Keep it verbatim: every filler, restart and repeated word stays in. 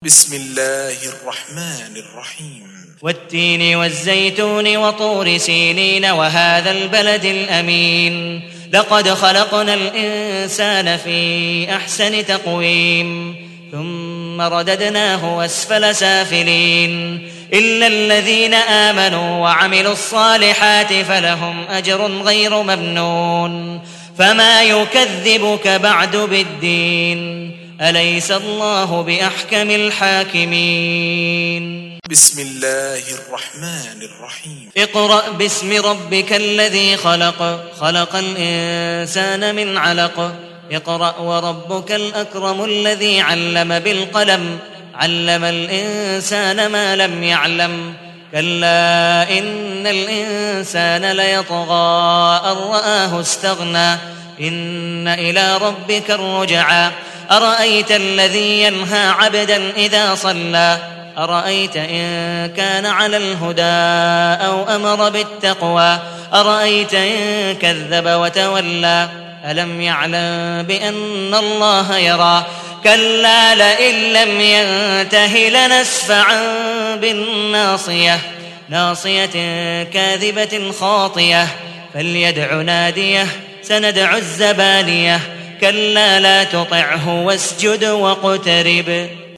بسم الله الرحمن الرحيم والتين والزيتون وطور سينين وهذا البلد الأمين لقد خلقنا الإنسان في أحسن تقويم ثم رددناه أسفل سافلين إلا الذين آمنوا وعملوا الصالحات فلهم أجر غير ممنون فما يكذبك بعد بالدين أليس الله بأحكم الحاكمين بسم الله الرحمن الرحيم اقرأ باسم ربك الذي خلق خلق الإنسان من علق اقرأ وربك الأكرم الذي علم بالقلم علم الإنسان ما لم يعلم كلا إن الإنسان ليطغى أن رآه استغنى إن إلى ربك الرجعى أرأيت الذي ينهى عبدا إذا صلى أرأيت إن كان على الهدى أو أمر بالتقوى أرأيت إن كذب وتولى ألم يعلم بأن الله يرى كلا لئن لم ينته لنسفعا بالناصية ناصية كاذبة خاطية فليدع ناديه سندع الزبانية كلا لا تطعه واسجد واقترب